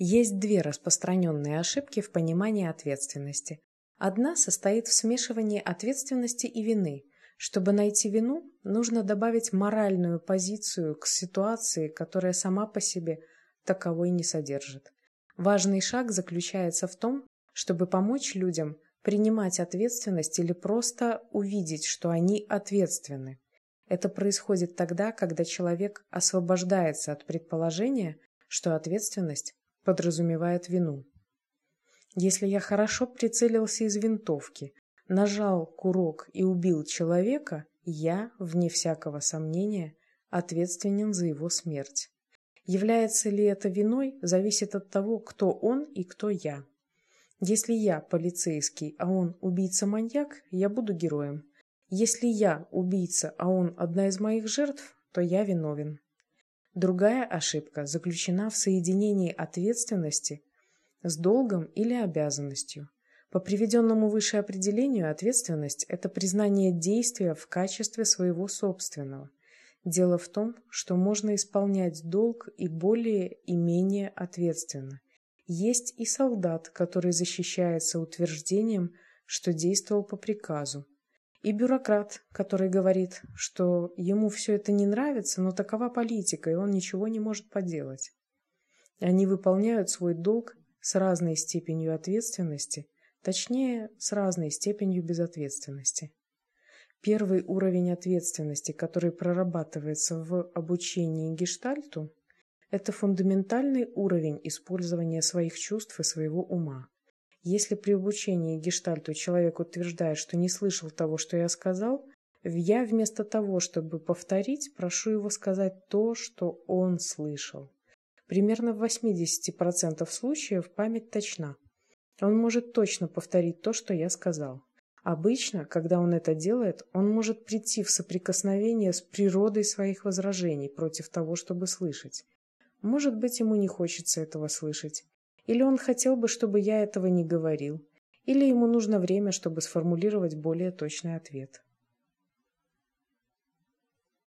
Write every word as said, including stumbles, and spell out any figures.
Есть две распространенные ошибки в понимании ответственности. Одна состоит в смешивании ответственности и вины. Чтобы найти вину, нужно добавить моральную позицию к ситуации, которая сама по себе таковой не содержит. Важный шаг заключается в том, чтобы помочь людям принимать ответственность или просто увидеть, что они ответственны. Это происходит тогда, когда человек освобождается от предположения, что ответственность подразумевает вину. Если я хорошо прицелился из винтовки, нажал курок и убил человека, я, вне всякого сомнения, ответственен за его смерть. Является ли это виной, зависит от того, кто он и кто я. Если я полицейский, а он убийца-маньяк, я буду героем. Если я убийца, а он одна из моих жертв, то я виновен. Другая ошибка заключена в соединении ответственности с долгом или обязанностью. По приведенному выше определению, ответственность – это признание действия в качестве своего собственного. Дело в том, что можно исполнять долг и более и менее ответственно. Есть и солдат, который защищается утверждением, что действовал по приказу. И бюрократ, который говорит, что ему все это не нравится, но такова политика, и он ничего не может поделать. Они выполняют свой долг с разной степенью ответственности, точнее, с разной степенью безответственности. Первый уровень ответственности, который прорабатывается в обучении гештальту, это фундаментальный уровень использования своих чувств и своего ума. Если при обучении гештальту человек утверждает, что не слышал того, что я сказал, я вместо того, чтобы повторить, прошу его сказать то, что он слышал. Примерно в восьмидесяти процентах случаев память точна. Он может точно повторить то, что я сказал. Обычно, когда он это делает, он может прийти в соприкосновение с природой своих возражений против того, чтобы слышать. Может быть, ему не хочется этого слышать. Или он хотел бы, чтобы я этого не говорил. Или ему нужно время, чтобы сформулировать более точный ответ.